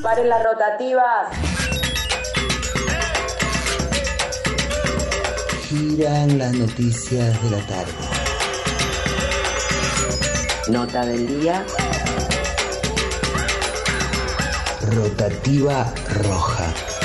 Paren las rotativas. Giran las noticias de la tarde. Nota del día. Rotativa roja.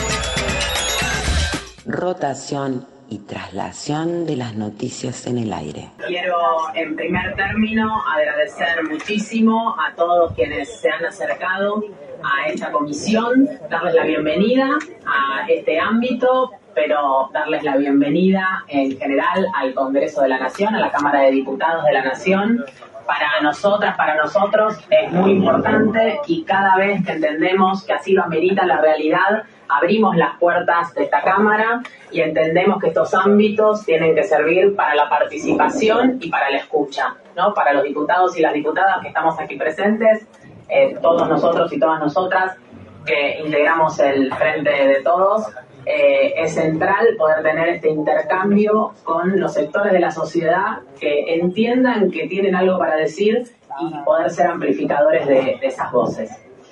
Rotación y traslación de las noticias en el aire. Quiero, en primer término, agradecer muchísimo a todos quienes se han acercado a esta comisión, darles la bienvenida a este ámbito, pero darles la bienvenida en general al Congreso de la Nación, a la Cámara de Diputados de la Nación. Para nosotras, para nosotros es muy importante y cada vez que entendemos que así lo amerita la realidad, abrimos las puertas de esta Cámara y entendemos que estos ámbitos tienen que servir para la participación y para la escucha, ¿no? Para los diputados y las diputadas que estamos aquí presentes, todos nosotros y todas nosotras que integramos el Frente de Todos, es central poder tener este intercambio con los sectores de la sociedad que entiendan que tienen algo para decir y poder ser amplificadores de esas voces.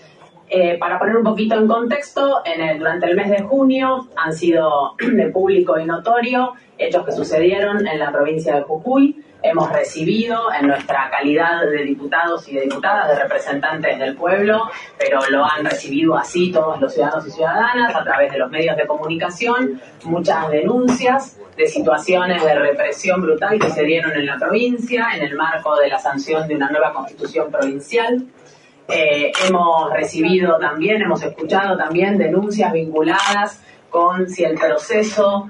Para poner un poquito en contexto, durante el mes de junio han sido de público y notorio hechos que sucedieron en la provincia de Jujuy. Hemos recibido en nuestra calidad de diputados y de diputadas, de representantes del pueblo, pero lo han recibido así todos los ciudadanos y ciudadanas a través de los medios de comunicación, muchas denuncias de situaciones de represión brutal que se dieron en la provincia en el marco de la sanción de una nueva constitución provincial. Hemos recibido también, hemos escuchado también denuncias vinculadas con si el proceso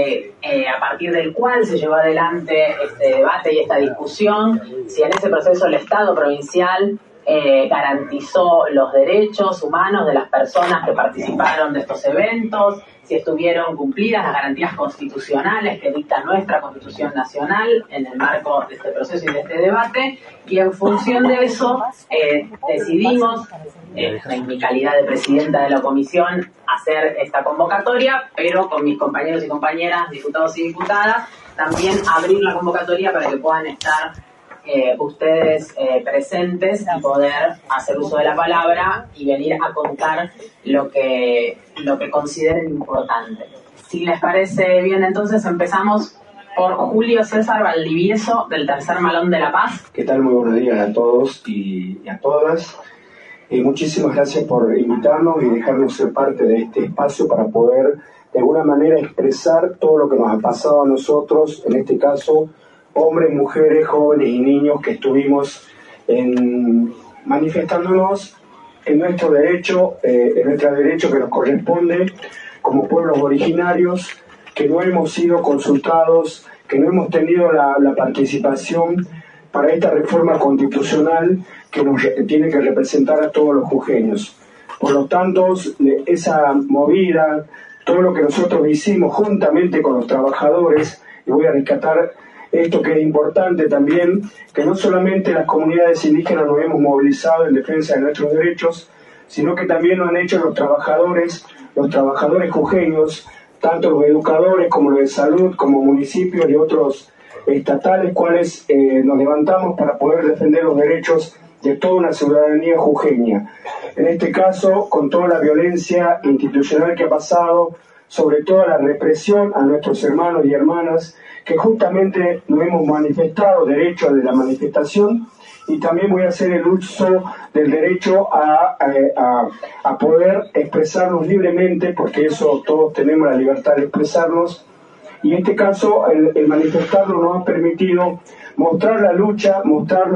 a partir del cual se llevó adelante este debate y esta discusión, si en ese proceso el Estado provincial garantizó los derechos humanos de las personas que participaron de estos eventos, si estuvieron cumplidas las garantías constitucionales que dicta nuestra Constitución Nacional en el marco de este proceso y de este debate, y en función de eso decidimos, en mi calidad de presidenta de la comisión, hacer esta convocatoria, pero con mis compañeros y compañeras, diputados y diputadas, también abrir la convocatoria para que puedan estar ustedes presentes y poder hacer uso de la palabra y venir a contar lo que consideren importante. Si les parece bien, entonces empezamos por Julio César Valdivieso, del Tercer Malón de La Paz. ¿Qué tal? Muy buenos días a todos y a todas. Muchísimas gracias por invitarnos y dejarnos ser parte de este espacio para poder de alguna manera expresar todo lo que nos ha pasado a nosotros, en este caso hombres, mujeres, jóvenes y niños que estuvimos manifestándonos en nuestro derecho que nos corresponde como pueblos originarios, que no hemos sido consultados, que no hemos tenido la participación para esta reforma constitucional que nos tiene que representar a todos los jujeños. Por lo tanto, esa movida, todo lo que nosotros hicimos juntamente con los trabajadores, y voy a rescatar esto que es importante también, que no solamente las comunidades indígenas nos hemos movilizado en defensa de nuestros derechos, sino que también lo han hecho los trabajadores jujeños, tanto los educadores como los de salud, como municipios y otros estatales, cuales nos levantamos para poder defender los derechos de toda una ciudadanía jujeña. En este caso, con toda la violencia institucional que ha pasado, sobre todo la represión a nuestros hermanos y hermanas, que justamente nos hemos manifestado derecho de la manifestación, y también voy a hacer el uso del derecho a poder expresarnos libremente, porque eso todos tenemos la libertad de expresarnos, y en este caso el manifestarnos nos ha permitido mostrar la lucha, mostrar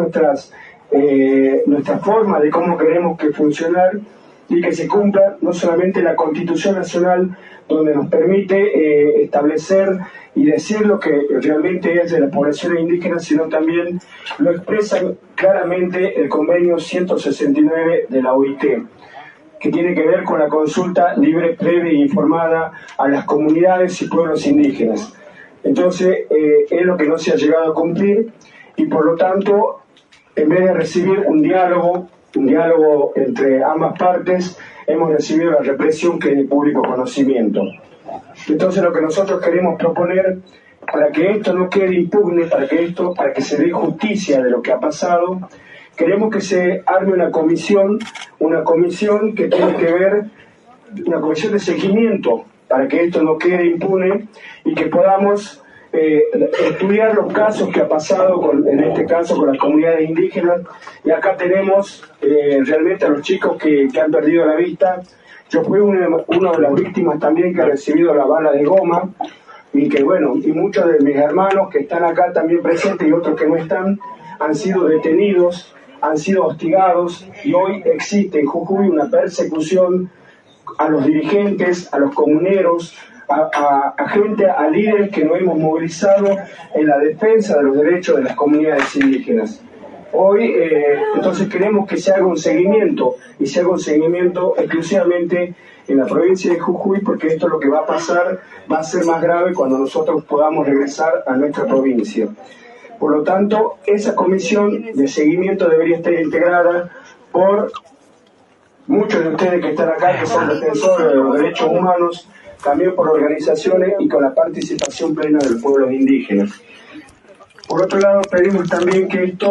nuestra forma de cómo queremos que funcionar y que se cumpla no solamente la Constitución Nacional, donde nos permite establecer y decir lo que realmente es de las poblaciones indígenas, sino también lo expresa claramente el convenio 169 de la OIT, que tiene que ver con la consulta libre, previa e informada a las comunidades y pueblos indígenas. Entonces, es lo que no se ha llegado a cumplir, y por lo tanto, en vez de recibir un diálogo entre ambas partes, hemos recibido la represión que es de público conocimiento. Entonces, lo que nosotros queremos proponer, para que esto no quede impune, para que se dé justicia de lo que ha pasado, queremos que se arme una comisión que tiene que ver, una comisión de seguimiento, para que esto no quede impune y que podamos estudiar los casos que ha pasado, en este caso con las comunidades indígenas. Y acá tenemos realmente a los chicos que han perdido la vista. Yo fui una de las víctimas también que ha recibido la bala de goma, y que bueno, y muchos de mis hermanos que están acá también presentes y otros que no están, han sido detenidos, han sido hostigados, y hoy existe en Jujuy una persecución a los dirigentes, a los comuneros, a gente, a líderes que nos hemos movilizado en la defensa de los derechos de las comunidades indígenas. Hoy, entonces queremos que se haga un seguimiento, y se haga un seguimiento exclusivamente en la provincia de Jujuy, porque esto lo que va a pasar va a ser más grave cuando nosotros podamos regresar a nuestra provincia. Por lo tanto, esa comisión de seguimiento debería estar integrada por muchos de ustedes que están acá, que son defensores de los derechos humanos, también por organizaciones y con la participación plena del pueblo indígena. Por otro lado, pedimos también que esto,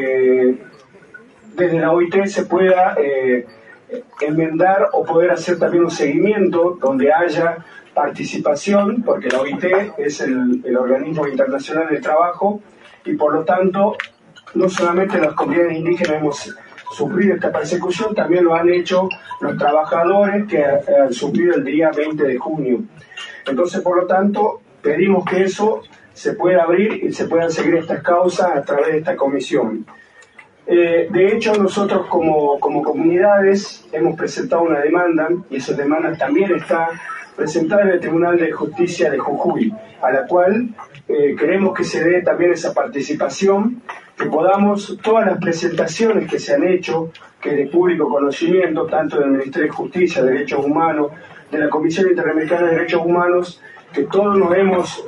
desde la OIT, se pueda enmendar o poder hacer también un seguimiento donde haya participación, porque la OIT es el organismo internacional del trabajo, y por lo tanto, no solamente las comunidades indígenas hemos sufrido esta persecución, también lo han hecho los trabajadores que han sufrido el día 20 de junio. Entonces, por lo tanto, pedimos que eso se pueda abrir y se puedan seguir estas causas a través de esta comisión. De hecho, nosotros como comunidades hemos presentado una demanda, y esa demanda también está presentada en el Tribunal de Justicia de Jujuy, a la cual queremos que se dé también esa participación, que podamos, todas las presentaciones que se han hecho, que de público conocimiento, tanto del Ministerio de Justicia, Derechos Humanos, de la Comisión Interamericana de Derechos Humanos, que todos nos hemos,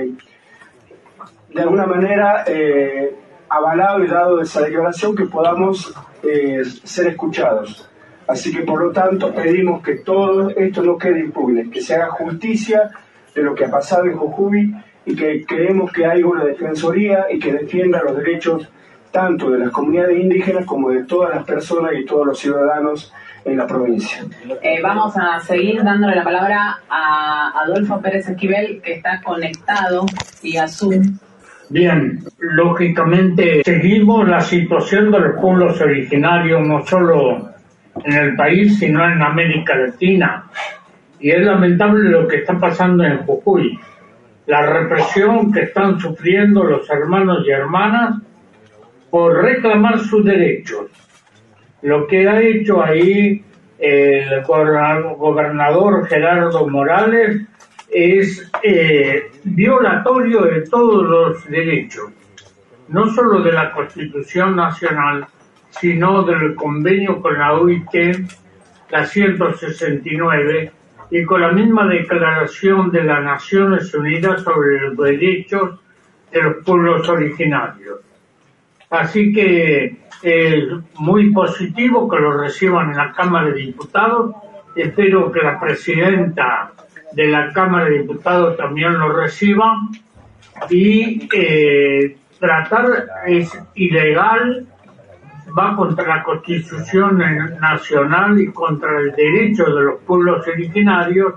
de alguna manera, avalado y dado esa declaración, que podamos ser escuchados. Así que, por lo tanto, pedimos que todo esto no quede impune, que se haga justicia de lo que ha pasado en Jujuy, y que creemos que haya una defensoría y que defienda los derechos tanto de las comunidades indígenas como de todas las personas y todos los ciudadanos en la provincia. Vamos a seguir dándole la palabra a Adolfo Pérez Esquivel, que está conectado vía Zoom. Bien, lógicamente seguimos la situación de los pueblos originarios, no solo en el país, sino en América Latina. Y es lamentable lo que está pasando en Jujuy. La represión que están sufriendo los hermanos y hermanas por reclamar sus derechos. Lo que ha hecho ahí el gobernador Gerardo Morales es violatorio de todos los derechos, no solo de la Constitución Nacional, sino del convenio con la OIT, la 169, y con la misma declaración de las Naciones Unidas sobre los derechos de los pueblos originarios. Así que es muy positivo que lo reciban en la Cámara de Diputados. Espero que la presidenta de la Cámara de Diputados también lo reciba. Y tratar es ilegal, va contra la Constitución Nacional y contra el derecho de los pueblos originarios.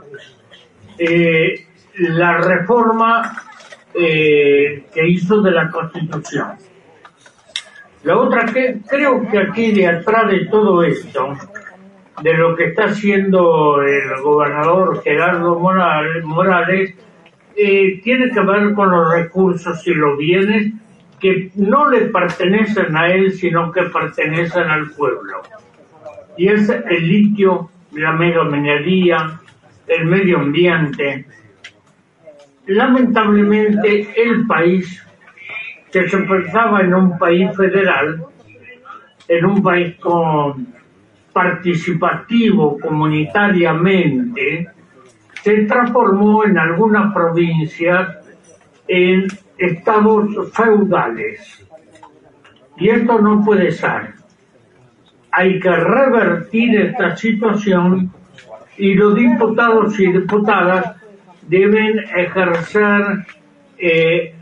La reforma que hizo de la Constitución. La otra, que creo que aquí de atrás de todo esto, de lo que está haciendo el gobernador Gerardo Morales, tiene que ver con los recursos y los bienes que no le pertenecen a él, sino que pertenecen al pueblo. Y es el litio, la megaminería, el medio ambiente. Lamentablemente, el país, que se pensaba en un país federal, en un país participativo comunitariamente, se transformó en algunas provincias en estados feudales. Y esto no puede ser. Hay que revertir esta situación, y los diputados y diputadas deben ejercer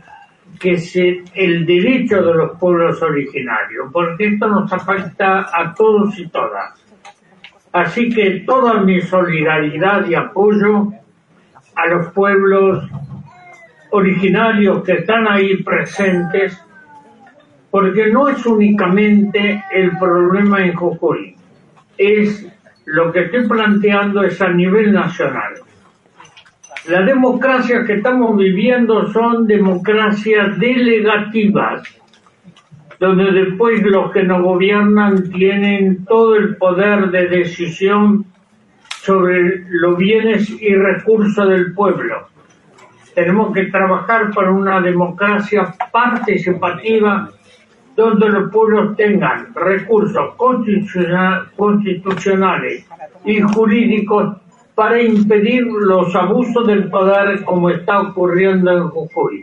que es el derecho de los pueblos originarios, porque esto nos afecta a todos y todas. Así que toda mi solidaridad y apoyo a los pueblos originarios que están ahí presentes, porque no es únicamente el problema en Jujuy, es lo que estoy planteando es a nivel nacional. Las democracias que estamos viviendo son democracias delegativas, donde después los que nos gobiernan tienen todo el poder de decisión sobre los bienes y recursos del pueblo. Tenemos que trabajar para una democracia participativa donde los pueblos tengan recursos constitucionales y jurídicos para impedir los abusos del poder como está ocurriendo en Jujuy.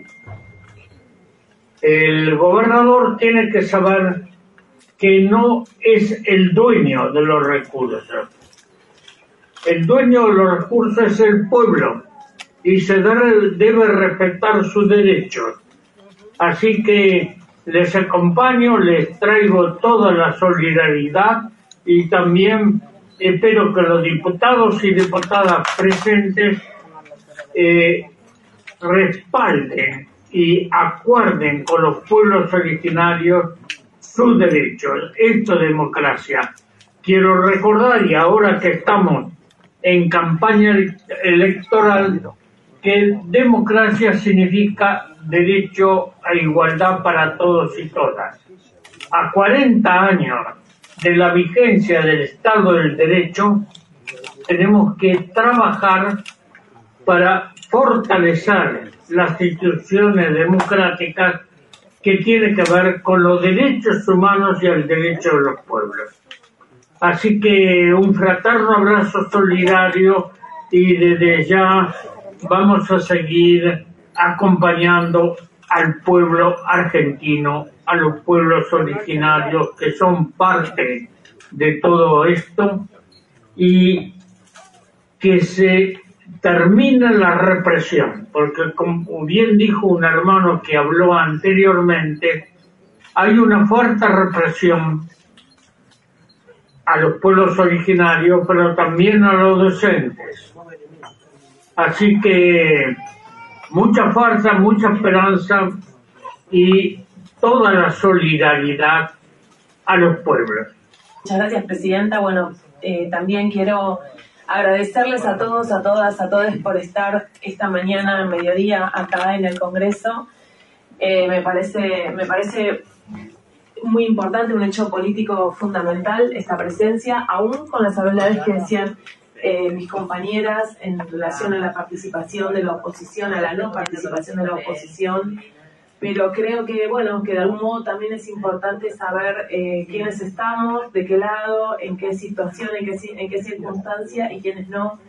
El gobernador tiene que saber que no es el dueño de los recursos. El dueño de los recursos es el pueblo y se debe respetar sus derechos. Así que les acompaño, les traigo toda la solidaridad y también espero que los diputados y diputadas presentes respalden y acuerden con los pueblos originarios sus derechos. Esto es democracia. Quiero recordar, y ahora que estamos en campaña electoral, que democracia significa derecho a igualdad para todos y todas. A 40 años de la vigencia del Estado del Derecho, tenemos que trabajar para fortalecer las instituciones democráticas que tienen que ver con los derechos humanos y el derecho de los pueblos. Así que un fraterno abrazo solidario y desde ya vamos a seguir acompañando al pueblo argentino, a los pueblos originarios que son parte de todo esto y que se termine la represión, porque como bien dijo un hermano que habló anteriormente, hay una fuerte represión a los pueblos originarios, pero también a los docentes. Así que mucha fuerza, mucha esperanza y toda la solidaridad a los pueblos. Muchas gracias, Presidenta. Bueno, también quiero agradecerles a todos, a todas, a todos por estar esta mañana, mediodía, acá en el Congreso. Me parece muy importante, un hecho político fundamental esta presencia, aún con las salvedades que decían mis compañeras en relación a la participación de la oposición, a la no participación de la oposición, pero creo que, bueno, que de algún modo también es importante saber quiénes estamos, de qué lado, en qué situación, en qué circunstancia y quiénes no.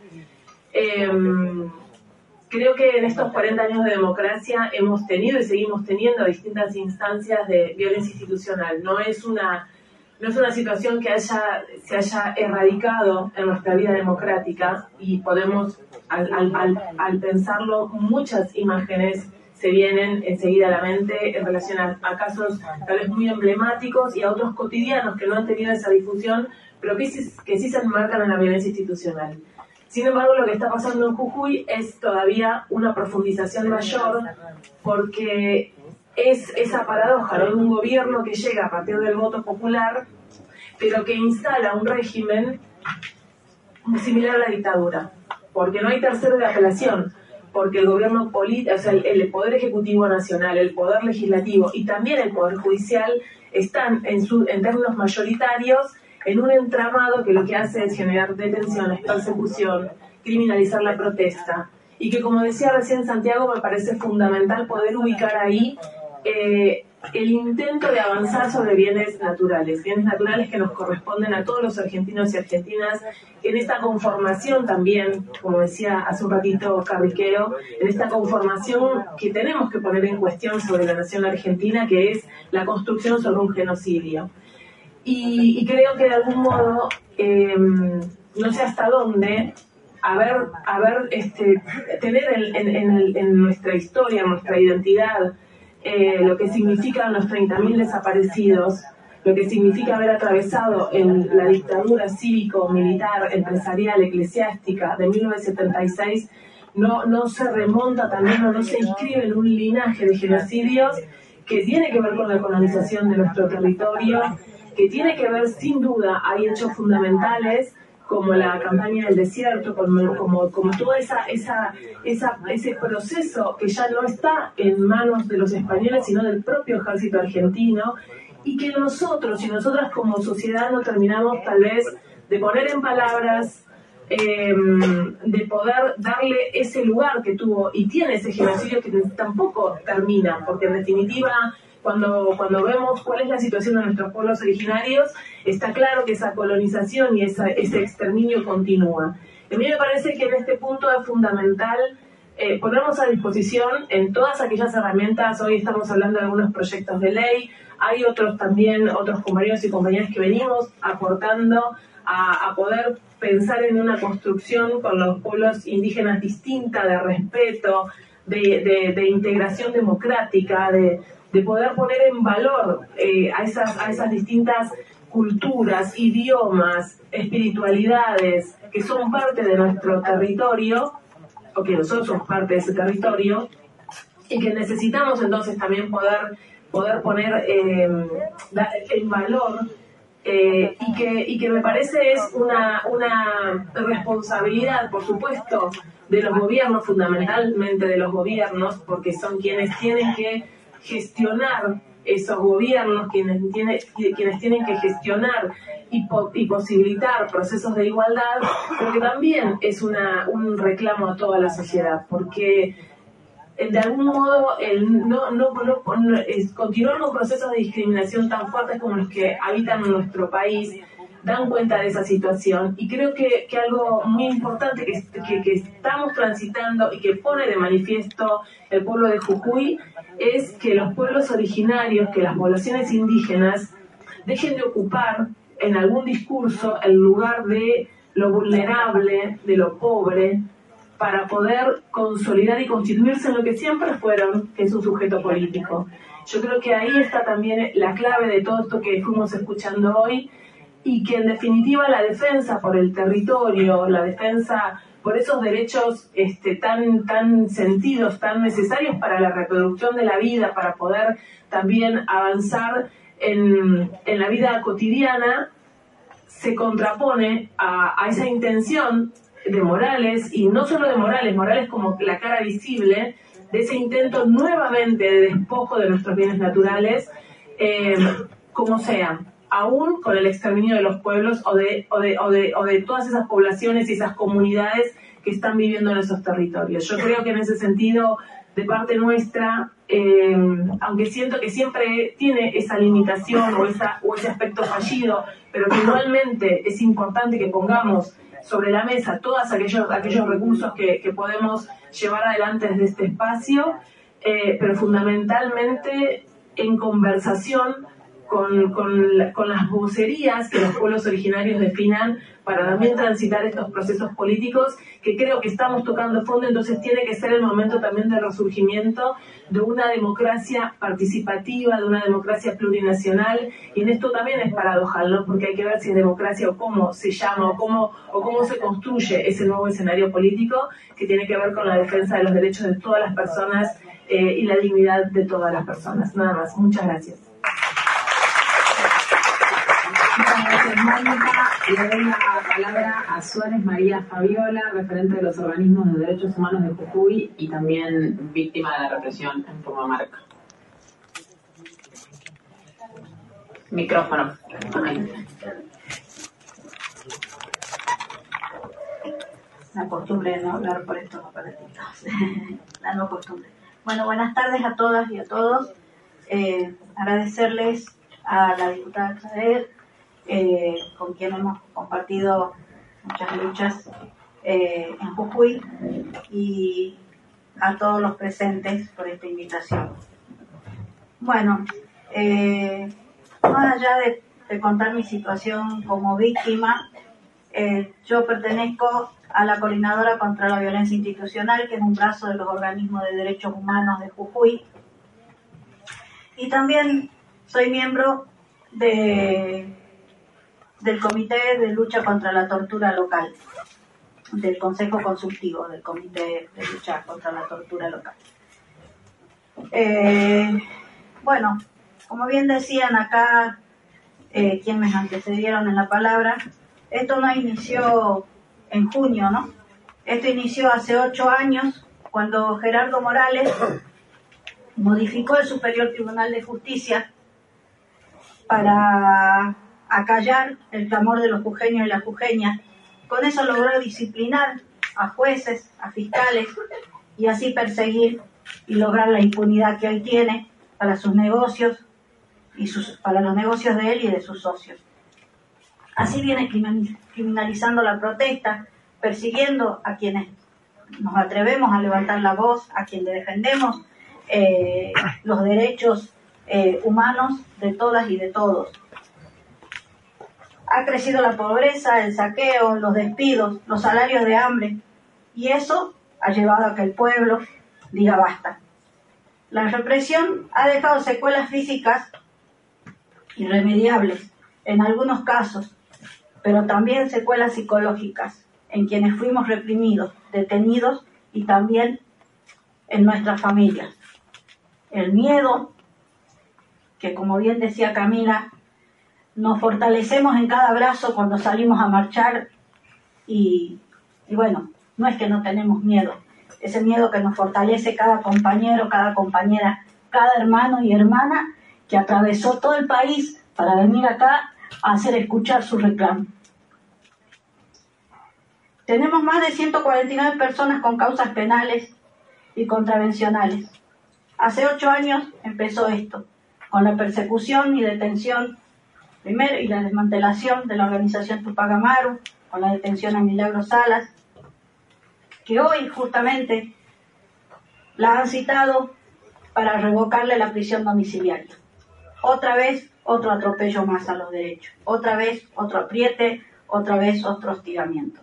Creo que en estos 40 años de democracia hemos tenido y seguimos teniendo distintas instancias de violencia institucional. No es una situación que se haya erradicado en nuestra vida democrática y podemos, al pensarlo, muchas imágenes se vienen enseguida a la mente en relación a casos tal vez muy emblemáticos y a otros cotidianos que no han tenido esa difusión, pero que sí se enmarcan en la violencia institucional. Sin embargo, lo que está pasando en Jujuy es todavía una profundización mayor porque es esa paradoja, ¿no? De un gobierno que llega a partir del voto popular, pero que instala un régimen similar a la dictadura, porque no hay tercero de apelación, porque el gobierno político, o sea, el Poder Ejecutivo Nacional, el Poder Legislativo y también el Poder Judicial están en términos mayoritarios en un entramado que lo que hace es generar detenciones, persecución, criminalizar la protesta. Y que, como decía recién Santiago, me parece fundamental poder ubicar ahí el intento de avanzar sobre bienes naturales que nos corresponden a todos los argentinos y argentinas, en esta conformación también, como decía hace un ratito Carriquero, en esta conformación que tenemos que poner en cuestión sobre la nación argentina, que es la construcción sobre un genocidio. Y creo que de algún modo, no sé hasta dónde, tener en nuestra historia, en nuestra identidad, lo que significan los 30.000 desaparecidos, lo que significa haber atravesado la dictadura cívico-militar, empresarial, eclesiástica de 1976, no se remonta también o no se inscribe en un linaje de genocidios que tiene que ver con la colonización de nuestro territorio, que tiene que ver, sin duda, hay hechos fundamentales como la campaña del desierto, como todo ese proceso que ya no está en manos de los españoles, sino del propio ejército argentino, y que nosotros y nosotras como sociedad no terminamos tal vez de poner en palabras, de poder darle ese lugar que tuvo y tiene ese genocidio, que tampoco termina, porque en definitiva cuando vemos cuál es la situación de nuestros pueblos originarios, está claro que esa colonización y ese exterminio continúa. A mí me parece que en este punto es fundamental ponernos a disposición en todas aquellas herramientas. Hoy estamos hablando de algunos proyectos de ley, hay otros compañeros y compañeras que venimos aportando a poder pensar en una construcción con los pueblos indígenas distinta, de respeto, de integración democrática, de poder poner en valor a esas distintas culturas, idiomas, espiritualidades que son parte de nuestro territorio, o que nosotros somos parte de ese territorio, y que necesitamos entonces también poder poner en valor, y que me parece es una responsabilidad, por supuesto, de los gobiernos, fundamentalmente de los gobiernos, porque son quienes tienen que gestionar esos gobiernos, quienes tienen que gestionar y posibilitar procesos de igualdad, pero que también es un reclamo a toda la sociedad, porque de algún modo continuar con procesos de discriminación tan fuertes como los que habitan en nuestro país dan cuenta de esa situación, y creo que algo muy importante que estamos transitando y que pone de manifiesto el pueblo de Jujuy es que los pueblos originarios, que las poblaciones indígenas dejen de ocupar en algún discurso el lugar de lo vulnerable, de lo pobre, para poder consolidar y constituirse en lo que siempre fueron, que es un sujeto político. Yo creo que ahí está también la clave de todo esto que fuimos escuchando hoy, y que en definitiva la defensa por el territorio, la defensa por esos derechos tan sentidos, tan necesarios para la reproducción de la vida, para poder también avanzar en la vida cotidiana, se contrapone a esa intención de Morales, y no solo de Morales como la cara visible de ese intento nuevamente de despojo de nuestros bienes naturales, como sea, aún con el exterminio de los pueblos o de todas esas poblaciones y esas comunidades que están viviendo en esos territorios. Yo creo que en ese sentido, de parte nuestra, aunque siento que siempre tiene esa limitación o ese aspecto fallido, pero que igualmente es importante que pongamos sobre la mesa todos aquellos recursos que podemos llevar adelante desde este espacio, pero fundamentalmente en conversación con las vocerías que los pueblos originarios definan, para también transitar estos procesos políticos que creo que estamos tocando fondo. Entonces tiene que ser el momento también del resurgimiento de una democracia participativa, de una democracia plurinacional, y en esto también es paradojal, ¿no? Porque hay que ver si es democracia o cómo se llama o cómo se construye ese nuevo escenario político que tiene que ver con la defensa de los derechos de todas las personas y la dignidad de todas las personas. Nada más. Muchas gracias. Muchas gracias, Mónica. Le doy la palabra a Suárez María Fabiola, referente de los organismos de derechos humanos de Jujuy y también víctima de la represión en Purmamarca. Micrófono. La costumbre de no hablar por estos aparatitos. La no costumbre. Bueno, buenas tardes a todas y a todos. Agradecerles a la diputada Claver, con quien hemos compartido muchas luchas en Jujuy, y a todos los presentes por esta invitación. Bueno, más allá de contar mi situación como víctima, yo pertenezco a la Coordinadora contra la Violencia Institucional, que es un brazo de los organismos de derechos humanos de Jujuy, Y también soy miembro del Comité de Lucha contra la Tortura Local, del Consejo Consultivo del Comité de Lucha contra la Tortura Local. Bueno, como bien decían acá quienes me antecedieron en la palabra, esto no inició en junio, ¿no? Esto inició hace 8 años, cuando Gerardo Morales modificó el Superior Tribunal de Justicia para acallar el clamor de los jujeños y las jujeñas. Con eso logró disciplinar a jueces, a fiscales, y así perseguir y lograr la impunidad que hoy tiene para sus negocios y para los negocios de él y de sus socios. Así viene criminalizando la protesta, persiguiendo a quienes nos atrevemos a levantar la voz, a quienes defendemos los derechos humanos de todas y de todos. Ha crecido la pobreza, el saqueo, los despidos, los salarios de hambre, y eso ha llevado a que el pueblo diga basta. La represión ha dejado secuelas físicas irremediables en algunos casos, pero también secuelas psicológicas en quienes fuimos reprimidos, detenidos y también en nuestras familias. El miedo, que como bien decía Camila, nos fortalecemos en cada brazo cuando salimos a marchar y bueno, no es que no tenemos miedo, ese miedo que nos fortalece cada compañero, cada compañera, cada hermano y hermana que atravesó todo el país para venir acá a hacer escuchar su reclamo. Tenemos más de 149 personas con causas penales y contravencionales. Hace 8 años empezó esto, con la persecución y detención primero y la desmantelación de la organización Tupac Amaru, con la detención a Milagros Salas, que hoy justamente la han citado para revocarle la prisión domiciliaria. Otra vez, otro atropello más a los derechos. Otra vez, otro apriete, otra vez, otro hostigamiento.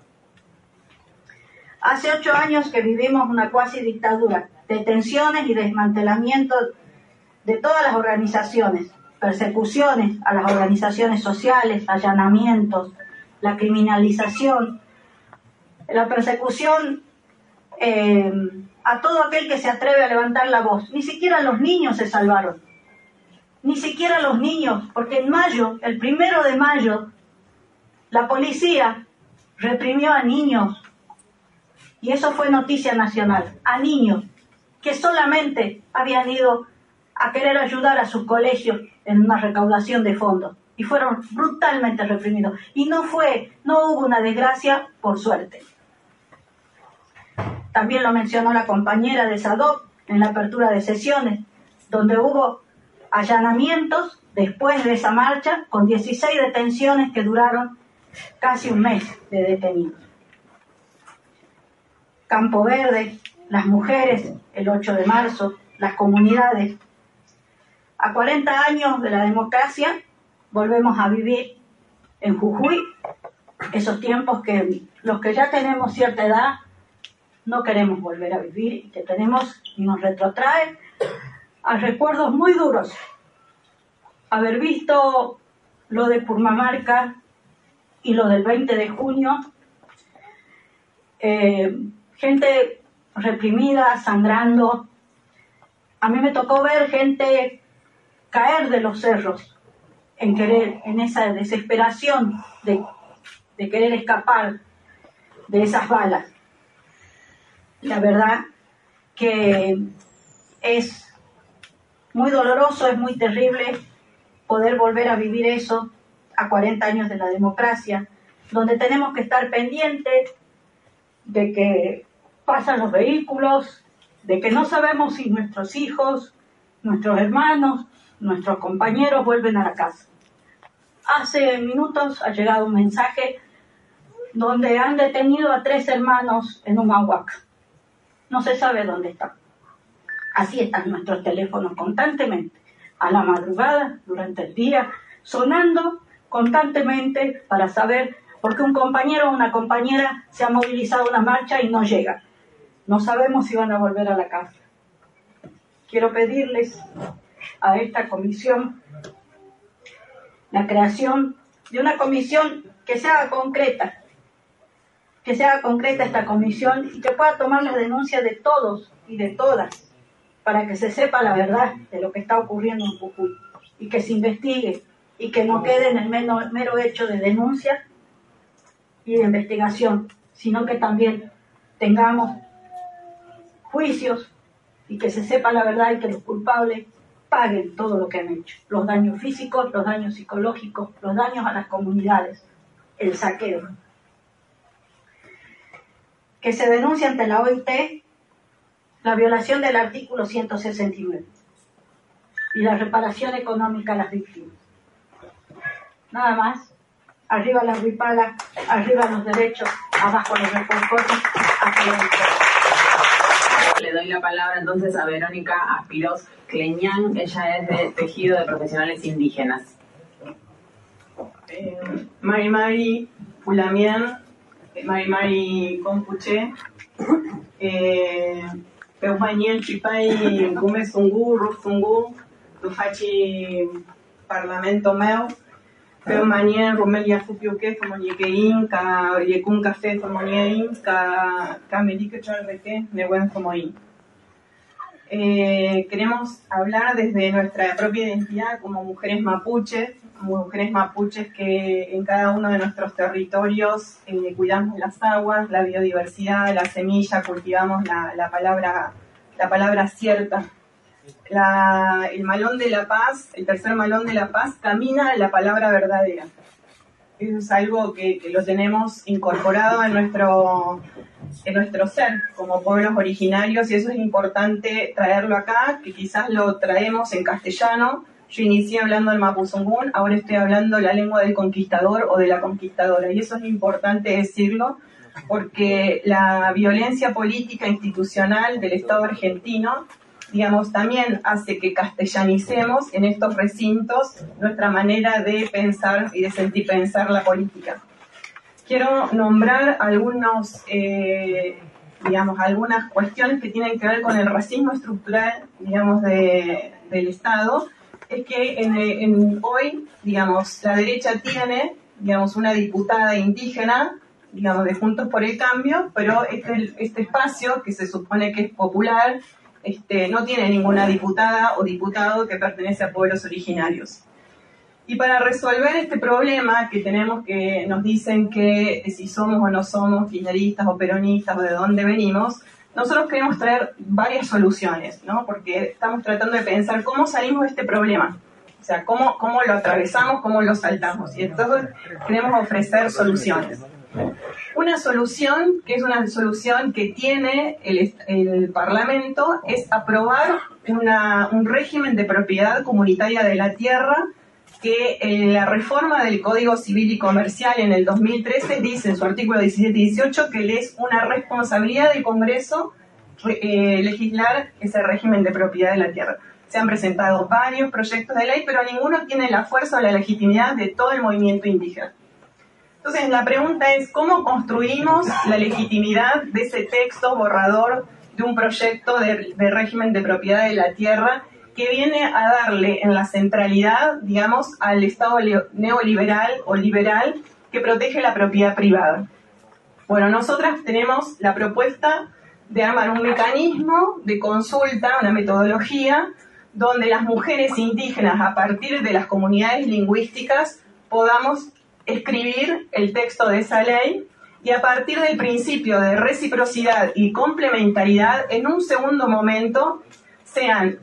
Hace 8 años que vivimos una cuasi dictadura, detenciones y desmantelamiento de todas las organizaciones, persecuciones a las organizaciones sociales, allanamientos, la criminalización, la persecución a todo aquel que se atreve a levantar la voz. Ni siquiera los niños se salvaron. Ni siquiera los niños, porque en mayo, el 1 de mayo, la policía reprimió a niños, y eso fue noticia nacional, a niños que solamente habían ido a querer ayudar a sus colegios en una recaudación de fondos, y fueron brutalmente reprimidos. Y no hubo una desgracia, por suerte. También lo mencionó la compañera de SADOC en la apertura de sesiones, donde hubo allanamientos después de esa marcha, con 16 detenciones que duraron casi un mes de detenidos. Campo Verde, las mujeres, el 8 de marzo, las comunidades. A 40 años de la democracia, volvemos a vivir en Jujuy esos tiempos que los que ya tenemos cierta edad no queremos volver a vivir, y que tenemos y nos retrotrae a recuerdos muy duros. Haber visto lo de Purmamarca y lo del 20 de junio, gente reprimida, sangrando. A mí me tocó ver gente caer de los cerros en esa desesperación de querer escapar de esas balas. La verdad que es muy doloroso, es muy terrible poder volver a vivir eso a 40 años de la democracia, donde tenemos que estar pendientes de que pasan los vehículos, de que no sabemos si nuestros hijos, nuestros hermanos, nuestros compañeros vuelven a la casa. Hace minutos ha llegado un mensaje donde han detenido a 3 hermanos en Humahuaca. No se sabe dónde están. Así están nuestros teléfonos constantemente, a la madrugada, durante el día, sonando constantemente para saber por qué un compañero o una compañera se ha movilizado a una marcha y no llega. No sabemos si van a volver a la casa. Quiero pedirles a esta comisión la creación de una comisión que se haga concreta esta comisión y que pueda tomar las denuncias de todos y de todas para que se sepa la verdad de lo que está ocurriendo en Jujuy y que se investigue y que no quede en el mero hecho de denuncia y de investigación, sino que también tengamos juicios y que se sepa la verdad y que los culpables paguen todo lo que han hecho, los daños físicos, los daños psicológicos, los daños a las comunidades, el saqueo. Que se denuncie ante la OIT la violación del artículo 169 y la reparación económica a las víctimas. Nada más. Arriba las huipalas, arriba los derechos, abajo los recortes, Le doy la palabra entonces a Verónica Aspiros Cleñán. Ella es de Tejido de Profesionales Indígenas. Mari Pulamien, Mari Compuche, Peumañel Chipay Gume Sungu, Rufungu, Tufachi Parlamento Meu, Peumañel Romelia Fupiuque, Fomoñequeín, Yecun Café Fomoñeín, Camelique Chalreque, Neuen Fomoín. Queremos hablar desde nuestra propia identidad como mujeres mapuches que en cada uno de nuestros territorios cuidamos las aguas, la biodiversidad, la semilla, cultivamos la palabra cierta. El malón de la paz, el tercer malón de la paz, camina la palabra verdadera. Eso es algo que lo tenemos incorporado en nuestro ser como pueblos originarios, y eso es importante traerlo acá, que quizás lo traemos en castellano. Yo inicié hablando el mapuzungún, ahora estoy hablando la lengua del conquistador o de la conquistadora, y eso es importante decirlo porque la violencia política institucional del Estado argentino, digamos, también hace que castellanicemos en estos recintos nuestra manera de pensar y de sentir pensar la política. Quiero nombrar algunas cuestiones que tienen que ver con el racismo estructural, digamos, del Estado. Es que hoy, digamos, la derecha tiene, digamos, una diputada indígena, digamos, de Juntos por el Cambio, pero este espacio, que se supone que es popular, no tiene ninguna diputada o diputado que pertenece a pueblos originarios. Y para resolver este problema que tenemos, que nos dicen que si somos o no somos kirchneristas o peronistas o de dónde venimos, nosotros queremos traer varias soluciones, ¿no? Porque estamos tratando de pensar cómo salimos de este problema. O sea, cómo lo atravesamos, cómo lo saltamos. Y entonces queremos ofrecer soluciones. Una solución, que es una solución que tiene el Parlamento, es aprobar un régimen de propiedad comunitaria de la tierra que en la reforma del Código Civil y Comercial en el 2013 dice en su artículo 17 y 18 que le es una responsabilidad del Congreso legislar ese régimen de propiedad de la tierra. Se han presentado varios proyectos de ley, pero ninguno tiene la fuerza o la legitimidad de todo el movimiento indígena. Entonces, la pregunta es, ¿cómo construimos la legitimidad de ese texto borrador de un proyecto de régimen de propiedad de la tierra que viene a darle en la centralidad, digamos, al Estado neoliberal o liberal que protege la propiedad privada? Bueno, nosotras tenemos la propuesta de armar un mecanismo de consulta, una metodología, donde las mujeres indígenas, a partir de las comunidades lingüísticas, podamos escribir el texto de esa ley y a partir del principio de reciprocidad y complementariedad, en un segundo momento, sean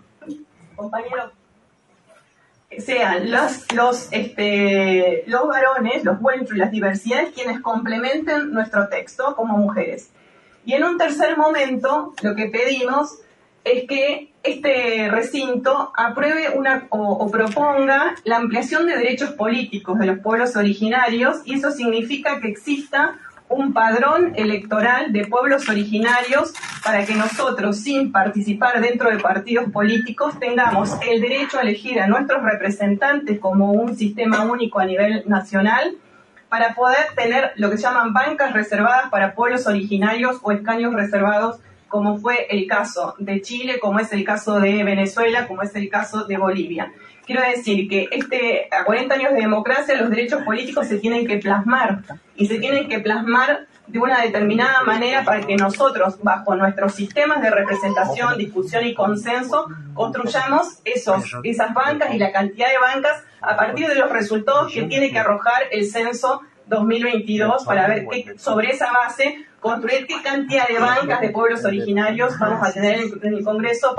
los varones, los huenchos y las diversidades quienes complementen nuestro texto como mujeres. Y en un tercer momento, lo que pedimos es que este recinto apruebe o proponga la ampliación de derechos políticos de los pueblos originarios, y eso significa que exista un padrón electoral de pueblos originarios para que nosotros, sin participar dentro de partidos políticos, tengamos el derecho a elegir a nuestros representantes como un sistema único a nivel nacional, para poder tener lo que se llaman bancas reservadas para pueblos originarios o escaños reservados como fue el caso de Chile, como es el caso de Venezuela, como es el caso de Bolivia. Quiero decir que a 40 años de democracia los derechos políticos se tienen que plasmar, y se tienen que plasmar de una determinada manera para que nosotros, bajo nuestros sistemas de representación, discusión y consenso, construyamos esas bancas y la cantidad de bancas a partir de los resultados que tiene que arrojar el censo 2022 para ver sobre esa base construir qué cantidad de bancas de pueblos originarios vamos a tener en el Congreso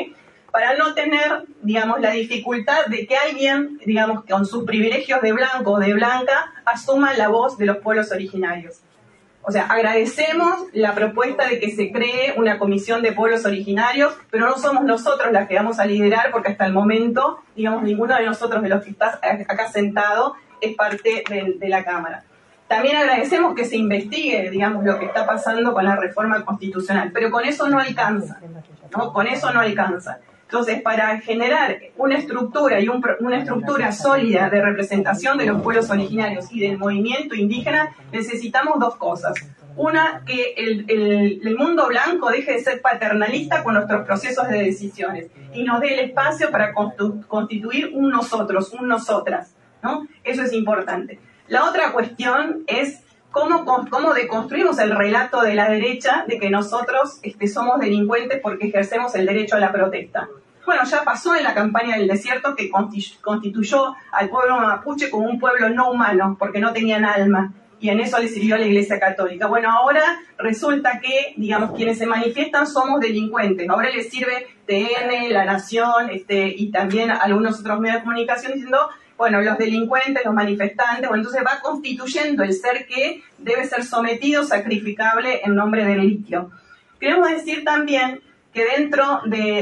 para no tener, digamos, la dificultad de que alguien, digamos, con sus privilegios de blanco o de blanca, asuma la voz de los pueblos originarios. O sea, agradecemos la propuesta de que se cree una comisión de pueblos originarios, pero no somos nosotros las que vamos a liderar, porque hasta el momento, digamos, ninguno de nosotros de los que está acá sentado es parte de la Cámara. También agradecemos que se investigue, digamos, lo que está pasando con la reforma constitucional, pero con eso no alcanza, ¿no? Con eso no alcanza. Entonces, para generar una estructura y una estructura sólida de representación de los pueblos originarios y del movimiento indígena, necesitamos dos cosas. Una, que el mundo blanco deje de ser paternalista con nuestros procesos de decisiones y nos dé el espacio para constituir un nosotros, un nosotras, ¿no? Eso es importante. La otra cuestión es cómo deconstruimos el relato de la derecha de que nosotros somos delincuentes porque ejercemos el derecho a la protesta. Bueno, ya pasó en la campaña del desierto que constituyó al pueblo mapuche como un pueblo no humano porque no tenían alma, y en eso le sirvió a la Iglesia Católica. Bueno, ahora resulta que, digamos, quienes se manifiestan somos delincuentes. Ahora les sirve TN, La Nación, y también algunos otros medios de comunicación diciendo, bueno, los delincuentes, los manifestantes, bueno, entonces va constituyendo el ser que debe ser sometido, sacrificable en nombre del litio. Queremos decir también que dentro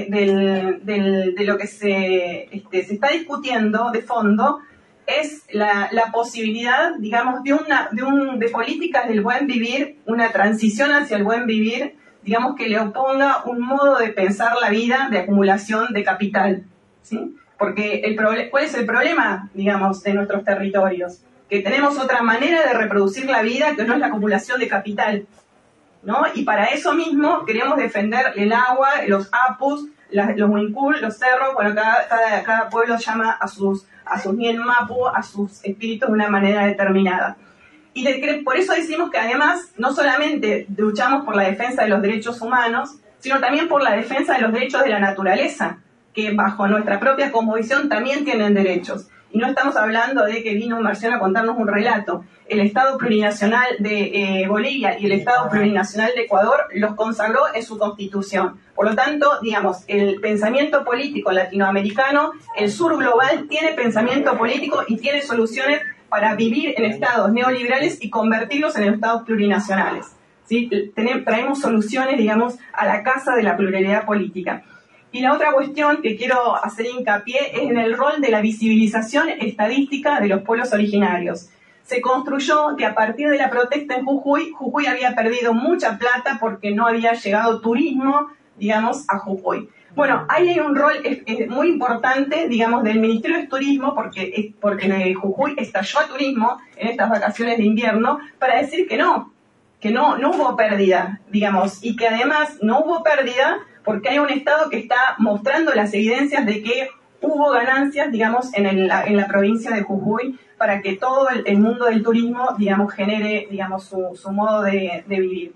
de lo que se está discutiendo de fondo es la posibilidad, digamos, de políticas del buen vivir, una transición hacia el buen vivir, digamos, que le oponga un modo de pensar la vida de acumulación de capital, ¿sí? Porque ¿cuál es el problema, digamos, de nuestros territorios? Que tenemos otra manera de reproducir la vida que no es la acumulación de capital, ¿no? Y para eso mismo queremos defender el agua, los apus, los huincul, los cerros. Bueno, cada pueblo llama a sus Nien Mapu, a sus espíritus de una manera determinada. Y por eso decimos que además no solamente luchamos por la defensa de los derechos humanos, sino también por la defensa de los derechos de la naturaleza, que bajo nuestra propia cosmovisión también tienen derechos. Y no estamos hablando de que vino un marciano a contarnos un relato. El Estado plurinacional de Bolivia y el Estado plurinacional de Ecuador los consagró en su constitución. Por lo tanto, digamos, el pensamiento político latinoamericano, el sur global, tiene pensamiento político y tiene soluciones para vivir en estados neoliberales y convertirlos en estados plurinacionales, ¿sí? Traemos soluciones, digamos, a la casa de la pluralidad política. Y la otra cuestión que quiero hacer hincapié es en el rol de la visibilización estadística de los pueblos originarios. Se construyó que a partir de la protesta en Jujuy había perdido mucha plata porque no había llegado turismo, digamos, a Jujuy. Bueno, ahí hay un rol muy importante, digamos, del Ministerio de Turismo, porque Jujuy estalló a turismo en estas vacaciones de invierno, para decir que no hubo pérdida, digamos, y que además no hubo pérdida porque hay un Estado que está mostrando las evidencias de que hubo ganancias, digamos, en la provincia de Jujuy, para que todo el mundo del turismo, digamos, genere, digamos, su modo de vivir.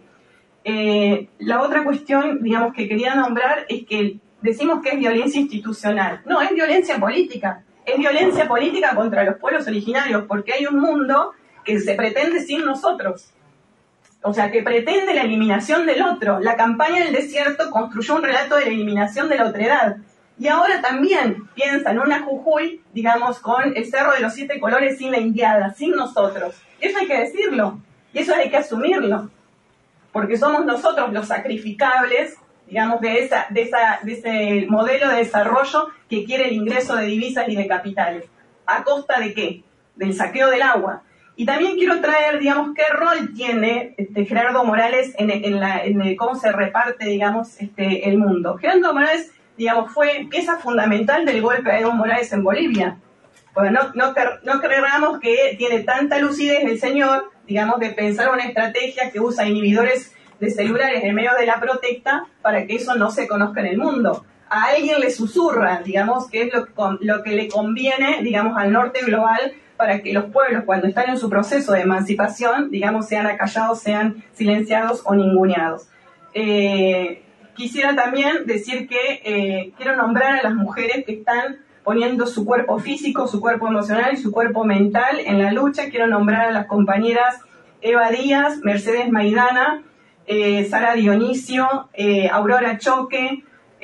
La otra cuestión, digamos, que quería nombrar es que decimos que es violencia institucional. No, es violencia política. Es violencia política contra los pueblos originarios, porque hay un mundo que se pretende sin nosotros. O sea, que pretende la eliminación del otro. La campaña del desierto construyó un relato de la eliminación de la otredad. Y ahora también piensa en una Jujuy, digamos, con el Cerro de los 7 Colores sin la indiada, sin nosotros. Y eso hay que decirlo. Y eso hay que asumirlo. Porque somos nosotros los sacrificables, digamos, de ese modelo de desarrollo que quiere el ingreso de divisas y de capitales. ¿A costa de qué? Del saqueo del agua. Y también quiero traer, digamos, qué rol tiene Gerardo Morales en cómo se reparte, digamos, el mundo. Gerardo Morales, digamos, fue pieza fundamental del golpe de Evo Morales en Bolivia. Pues no creamos que tiene tanta lucidez el señor, digamos, de pensar una estrategia que usa inhibidores de celulares en medio de la protesta para que eso no se conozca en el mundo. A alguien le susurra, digamos, que es lo que le conviene, digamos, al norte global para que los pueblos, cuando están en su proceso de emancipación, digamos, sean acallados, sean silenciados o ninguneados. Quisiera también decir que quiero nombrar a las mujeres que están poniendo su cuerpo físico, su cuerpo emocional y su cuerpo mental en la lucha. Quiero nombrar a las compañeras Eva Díaz, Mercedes Maidana, Sara Dionisio, Aurora Choque,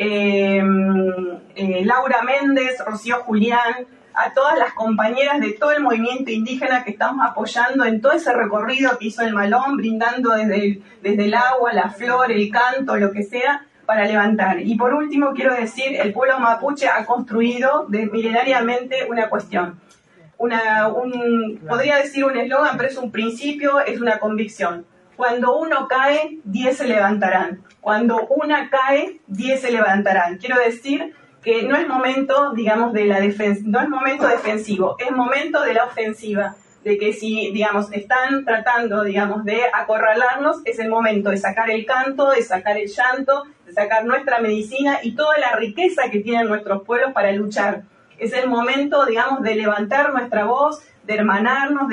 Laura Méndez, Rocío Julián, a todas las compañeras de todo el movimiento indígena que estamos apoyando en todo ese recorrido que hizo el Malón, brindando desde el agua, la flor, el canto, lo que sea, para levantar. Y por último quiero decir, el pueblo mapuche ha construido milenariamente una cuestión. Podría decir un eslogan, pero es un principio, es una convicción. Cuando uno cae, 10 se levantarán. Cuando una cae, 10 se levantarán. Quiero decir que no es momento, digamos, de la no es momento defensivo, es momento de la ofensiva, de que si, digamos, están tratando, digamos, de acorralarnos, es el momento de sacar el canto, de sacar el llanto, de sacar nuestra medicina y toda la riqueza que tienen nuestros pueblos para luchar. Es el momento, digamos, de levantar nuestra voz, de hermanarnos,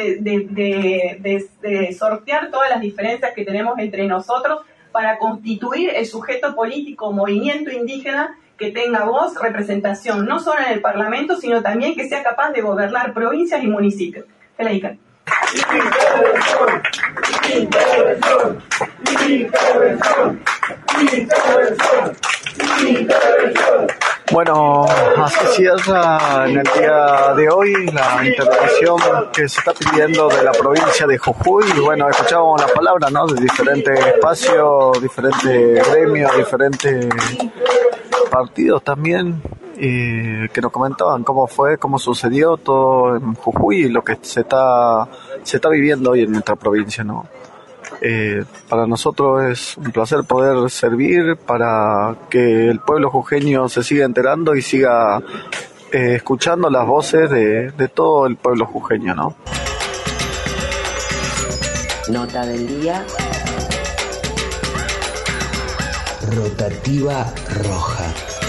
de sortear todas las diferencias que tenemos entre nosotros para constituir el sujeto político movimiento indígena que tenga voz, representación, no solo en el Parlamento, sino también que sea capaz de gobernar provincias y municipios. Felica. Bueno, así cierra en el día de hoy la intervención que se está pidiendo de la provincia de Jujuy. Y bueno, escuchábamos las palabras, ¿no?, de diferentes espacios, diferentes gremios, diferentes partidos también, que nos comentaban cómo fue, cómo sucedió todo en Jujuy y lo que se está viviendo hoy en nuestra provincia, ¿no? Para nosotros es un placer poder servir para que el pueblo jujeño se siga enterando y siga escuchando las voces de todo el pueblo jujeño, ¿no? Nota del día. Rotativa roja.